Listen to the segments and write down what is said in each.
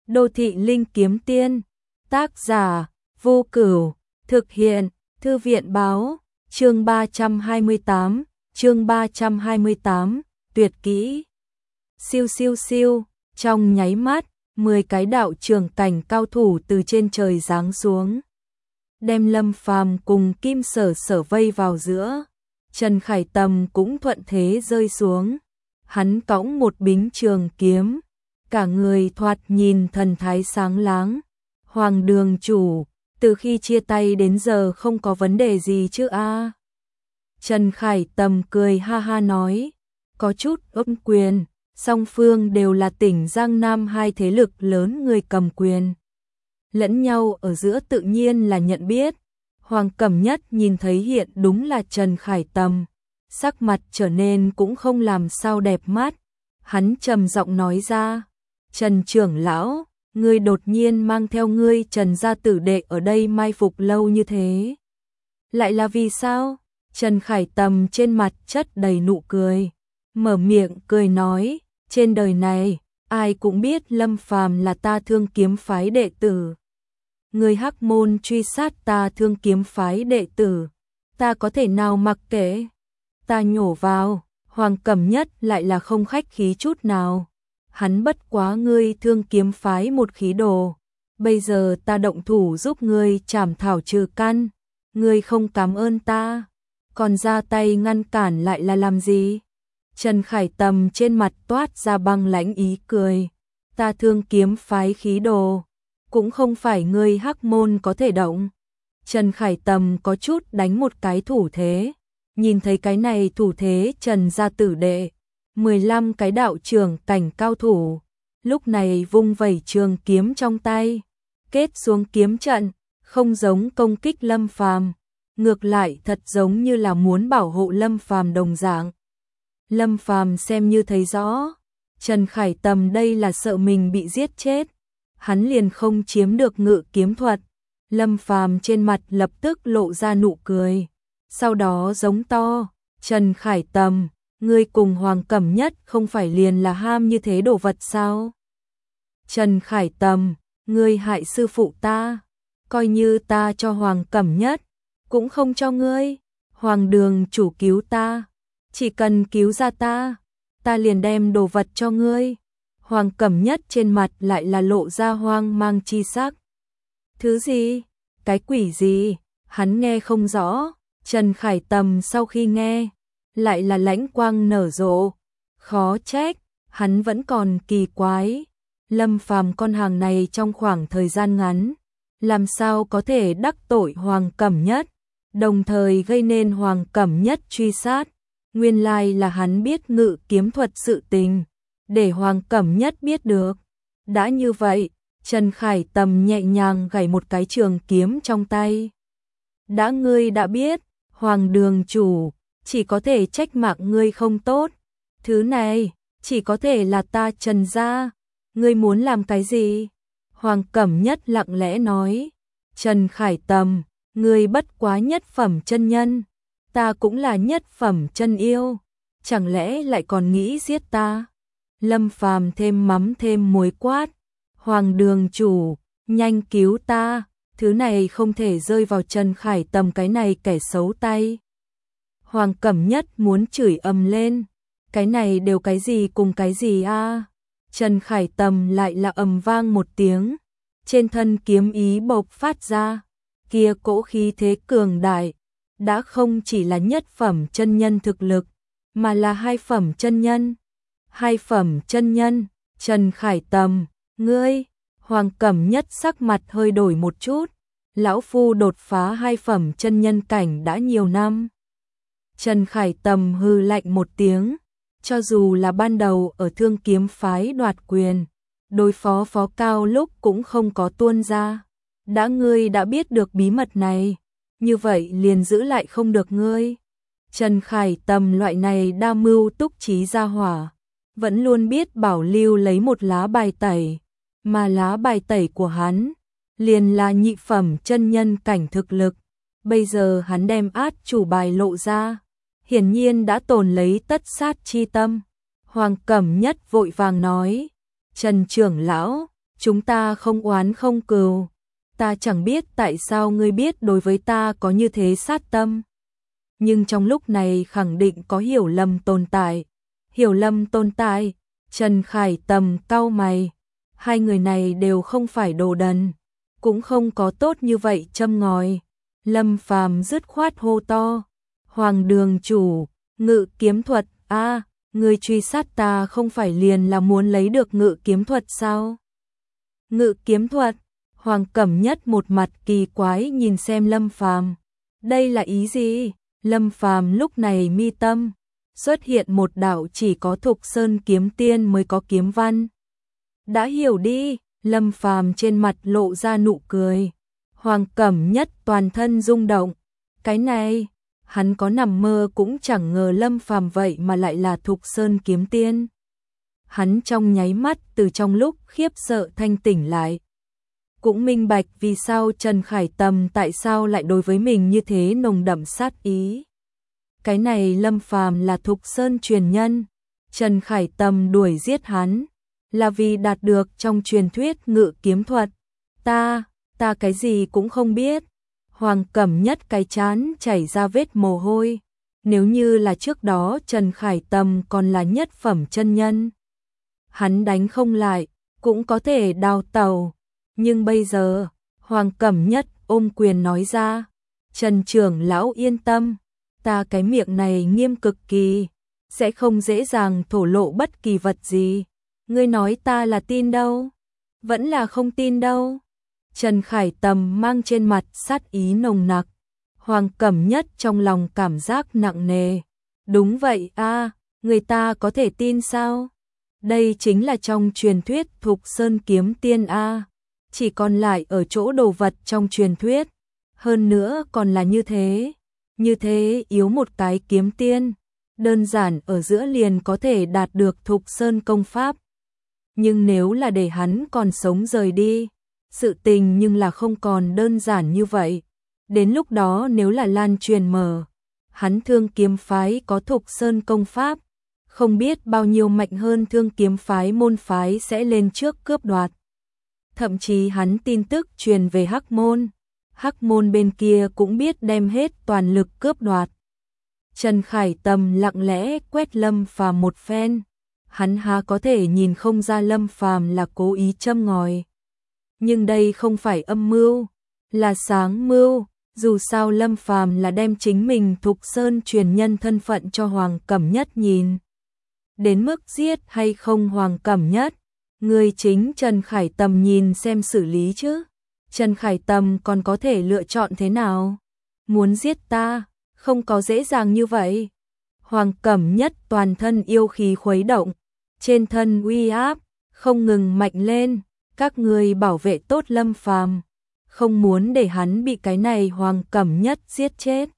Đô thị linh kiếm tiên, tác giả, Vô Cửu, thực hiện, Thư viện báo, chương 328, tuyệt kỹ. Siêu siêu siêu, trong nháy mắt, 10 cái đạo trưởng cảnh cao thủ từ trên trời giáng xuống. Đem Lâm Phàm cùng Kim Sở Sở vây vào giữa. Trần Khải Tầm cũng thuận thế rơi xuống. Hắn cõng một bính trường kiếm, cả người thoạt nhìn thần thái sáng láng. Hoàng đường chủ, từ khi chia tay đến giờ không có vấn đề gì chứ a? Trần Khải Tầm cười ha ha nói, có chút ôm quyền, song phương đều là tỉnh Giang Nam hai thế lực lớn người cầm quyền. Lẫn nhau ở giữa tự nhiên là nhận biết. Hoàng Cẩm Nhất nhìn thấy hiện đúng là Trần Khải Tầm, sắc mặt trở nên cũng không làm sao đẹp mắt. Hắn trầm giọng nói ra, Trần trưởng lão, ngươi đột nhiên mang theo ngươi Trần gia tử đệ ở đây mai phục lâu như thế. Lại là vì sao? Trần Khải Tầm trên mặt chất đầy nụ cười, mở miệng cười nói, trên đời này, ai cũng biết Lâm Phàm là ta Thương Kiếm phái đệ tử. Người Hắc môn truy sát ta Thương Kiếm phái đệ tử, ta có thể nào mặc kệ? Ta nhổ vào, Hoàng Cẩm Nhất lại là không khách khí chút nào. Hắn bất quá ngươi Thương Kiếm phái một khí đồ, bây giờ ta động thủ giúp ngươi trảm thảo trừ căn, ngươi không cảm ơn ta, còn ra tay ngăn cản lại là làm gì? Trần Khải Tầm trên mặt toát ra băng lãnh ý cười, ta Thương Kiếm phái khí đồ, cũng không phải ngươi Hắc môn có thể động. Trần Khải Tầm có chút đánh một cái thủ thế, nhìn thấy cái này thủ thế Trần gia tử đệ, 15 cái đạo trưởng cảnh cao thủ, lúc này vung vẩy trường kiếm trong tay, kết xuống kiếm trận, không giống công kích Lâm Phàm, ngược lại thật giống như là muốn bảo hộ Lâm Phàm đồng dạng. Lâm Phàm xem như thấy rõ, Trần Khải Tầm đây là sợ mình bị giết chết, hắn liền không chiếm được ngự kiếm thuật. Lâm Phàm trên mặt lập tức lộ ra nụ cười, sau đó giống to, Trần Khải Tầm, ngươi cùng Hoàng Cẩm Nhất không phải liền là ham như thế đồ vật sao? Trần Khải Tầm, ngươi hại sư phụ ta, coi như ta cho Hoàng Cẩm Nhất, cũng không cho ngươi. Hoàng đường chủ cứu ta, chỉ cần cứu ra ta, ta liền đem đồ vật cho ngươi. Hoàng Cẩm Nhất trên mặt lại là lộ ra hoang mang chi sắc. Thứ gì? Cái quỷ gì? Hắn nghe không rõ. Trần Khải Tầm sau khi nghe, lại là lãnh quang nở rộ. Khó trách, hắn vẫn còn kỳ quái. Lâm Phàm con hàng này trong khoảng thời gian ngắn, làm sao có thể đắc tội Hoàng Cẩm Nhất, đồng thời gây nên Hoàng Cẩm Nhất truy sát. Nguyên lai là hắn biết ngự kiếm thuật sự tình, để Hoàng Cẩm Nhất biết được. Đã như vậy, Trần Khải Tầm nhẹ nhàng gảy một cái trường kiếm trong tay. Đã ngươi đã biết, Hoàng đường chủ, chỉ có thể trách mạng ngươi không tốt. Thứ này, chỉ có thể là ta Trần gia. Ngươi muốn làm cái gì? Hoàng Cẩm Nhất lặng lẽ nói. Trần Khải Tầm, ngươi bất quá nhất phẩm chân nhân, ta cũng là nhất phẩm chân yêu, chẳng lẽ lại còn nghĩ giết ta? Lâm Phàm thêm mắm thêm muối quát, Hoàng đường chủ, nhanh cứu ta, thứ này không thể rơi vào Trần Khải Tầm cái này kẻ xấu tay. Hoàng Cẩm Nhất muốn chửi ầm lên, cái này đều cái gì cùng cái gì a? Trần Khải Tầm lại là ầm vang một tiếng, trên thân kiếm ý bộc phát ra, kia cỗ khí thế cường đại, đã không chỉ là nhất phẩm chân nhân thực lực, mà là hai phẩm chân nhân. Hai phẩm chân nhân, Trần Khải Tầm, ngươi, Hoàng Cẩm Nhất sắc mặt hơi đổi một chút, lão phu đột phá hai phẩm chân nhân cảnh đã nhiều năm. Trần Khải Tầm hừ lạnh một tiếng, cho dù là ban đầu ở Thương Kiếm phái đoạt quyền, đối phó Phó Cao lúc cũng không có tuôn ra. Đã ngươi đã biết được bí mật này, như vậy liền giữ lại không được ngươi. Trần Khải Tầm loại này đa mưu túc trí gia hỏa, vẫn luôn biết bảo lưu lấy một lá bài tẩy, mà lá bài tẩy của hắn liền là nhị phẩm chân nhân cảnh thực lực. Bây giờ hắn đem át chủ bài lộ ra, hiển nhiên đã tồn lấy tất sát chi tâm. Hoàng Cẩm Nhất vội vàng nói, Trần trưởng lão, chúng ta không oán không cừu, ta chẳng biết tại sao ngươi biết đối với ta có như thế sát tâm. Nhưng trong lúc này khẳng định có hiểu lầm tồn tại. Hiểu lầm tồn tại, Trần Khải Tầm cau mày, hai người này đều không phải đồ đần, cũng không có tốt như vậy châm ngòi. Lâm Phàm dứt khoát hô to, Hoàng đường chủ, Ngự kiếm thuật, a, người truy sát ta không phải liền là muốn lấy được ngự kiếm thuật sao? Ngự kiếm thuật, Hoàng Cẩm Nhất một mặt kỳ quái nhìn xem Lâm Phàm. Đây là ý gì? Lâm Phàm lúc này mi tâm xuất hiện một đạo chỉ có Thục Sơn kiếm tiên mới có kiếm văn. Đã hiểu đi, Lâm Phàm trên mặt lộ ra nụ cười. Hoàng Cẩm Nhất toàn thân rung động. Cái này, hắn có nằm mơ cũng chẳng ngờ Lâm Phàm vậy mà lại là Thục Sơn kiếm tiên. Hắn trong nháy mắt từ trong lúc khiếp sợ thanh tỉnh lại. Cũng minh bạch vì sao Trần Khải Tầm tại sao lại đối với mình như thế nồng đậm sát ý. Cái này Lâm Phàm là Thục Sơn truyền nhân, Trần Khải Tầm đuổi giết hắn là vì đạt được trong truyền thuyết ngự kiếm thuật. Ta cái gì cũng không biết. Hoàng Cẩm Nhất cái trán chảy ra vết mồ hôi. Nếu như là trước đó Trần Khải Tầm còn là nhất phẩm chân nhân, hắn đánh không lại, cũng có thể đào tẩu. Nhưng bây giờ, Hoàng Cẩm Nhất ôm quyền nói ra, Trần trưởng lão yên tâm, ta cái miệng này nghiêm cực kỳ, sẽ không dễ dàng thổ lộ bất kỳ vật gì. Ngươi nói ta là tin đâu? Vẫn là không tin đâu. Trần Khải Tầm mang trên mặt sát ý nồng nặc. Hoàng Cẩm Nhất trong lòng cảm giác nặng nề. Đúng vậy a, người ta có thể tin sao? Đây chính là trong truyền thuyết Thục Sơn kiếm tiên a. Chỉ còn lại ở chỗ đồ vật trong truyền thuyết. Hơn nữa còn là như thế yếu một cái kiếm tiên. Đơn giản ở giữa liền có thể đạt được Thục Sơn công pháp. Nhưng nếu là để hắn còn sống rời đi, sự tình nhưng là không còn đơn giản như vậy. Đến lúc đó nếu là lan truyền mở, hắn Thương Kiếm phái có Thục Sơn công pháp, không biết bao nhiêu mạnh hơn Thương Kiếm phái môn phái sẽ lên trước cướp đoạt. Thậm chí hắn tin tức truyền về Hắc Môn bên kia cũng biết đem hết toàn lực cướp đoạt. Trần Khải Tầm lặng lẽ quét Lâm Phàm một phen, hắn há có thể nhìn không ra Lâm Phàm là cố ý châm ngòi. Nhưng đây không phải âm mưu, là sáng mưu, dù sao Lâm Phàm là đem chính mình Thục Sơn truyền nhân thân phận cho Hoàng Cẩm Nhất nhìn. Đến mức giết hay không Hoàng Cẩm Nhất, người chính Trần Khải Tầm nhìn xem xử lý chứ. Trần Khải Tầm còn có thể lựa chọn thế nào? Muốn giết ta, không có dễ dàng như vậy. Hoàng Cẩm Nhất toàn thân yêu khí khuấy động, trên thân uy áp không ngừng mạnh lên. Các người bảo vệ tốt Lâm Phàm, không muốn để hắn bị cái này Hoàng Cẩm Nhất giết chết.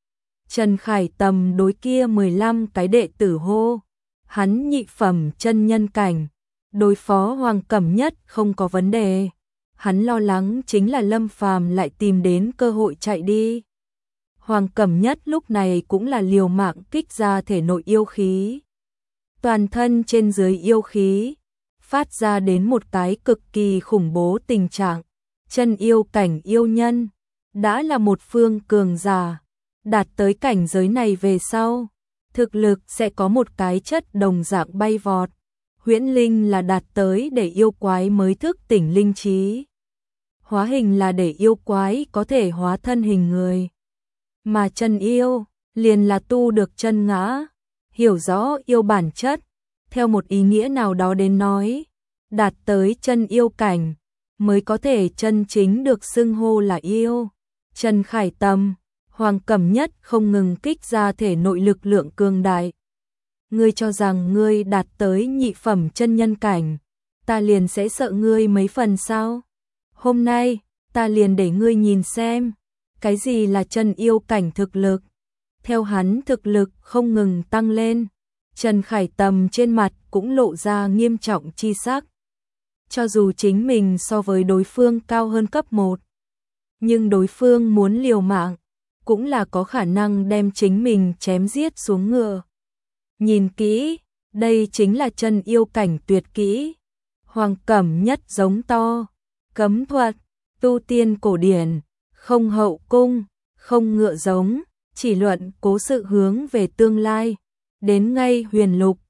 Trần Khải Tầm đối kia 15 cái đệ tử hô, hắn nhị phẩm chân nhân cảnh, đối phó Hoàng Cẩm Nhất không có vấn đề. Hắn lo lắng chính là Lâm Phàm lại tìm đến cơ hội chạy đi. Hoàng Cẩm Nhất lúc này cũng là liều mạng kích ra thể nội yêu khí. Toàn thân trên dưới yêu khí phát ra đến một cái cực kỳ khủng bố tình trạng. Chân yêu cảnh yêu nhân đã là một phương cường giả, đạt tới cảnh giới này về sau, thực lực sẽ có một cái chất đồng dạng bay vọt. Huyễn linh là đạt tới để yêu quái mới thức tỉnh linh trí. Hóa hình là để yêu quái có thể hóa thân hình người. Mà chân yêu liền là tu được chân ngã, hiểu rõ yêu bản chất. Theo một ý nghĩa nào đó đến nói, đạt tới chân yêu cảnh mới có thể chân chính được xưng hô là yêu. Trần Khải Tầm, Hoàng Cẩm Nhất không ngừng kích ra thể nội lực lượng cường đại. Ngươi cho rằng ngươi đạt tới nhị phẩm chân nhân cảnh, ta liền sẽ sợ ngươi mấy phần sao? Hôm nay, ta liền để ngươi nhìn xem, cái gì là chân yêu cảnh thực lực. Theo hắn thực lực không ngừng tăng lên, Trần Khải Tầm trên mặt cũng lộ ra nghiêm trọng chi sắc. Cho dù chính mình so với đối phương cao hơn cấp 1, nhưng đối phương muốn liều mạng, cũng là có khả năng đem chính mình chém giết xuống ngựa. Nhìn kỹ, đây chính là chân yêu cảnh tuyệt kỹ. Hoàng Cẩm Nhất giống to, cấm thuật, tu tiên cổ điển, không hậu cung, không ngựa giống, chỉ luận cố sự hướng về tương lai, đến ngay huyền lục,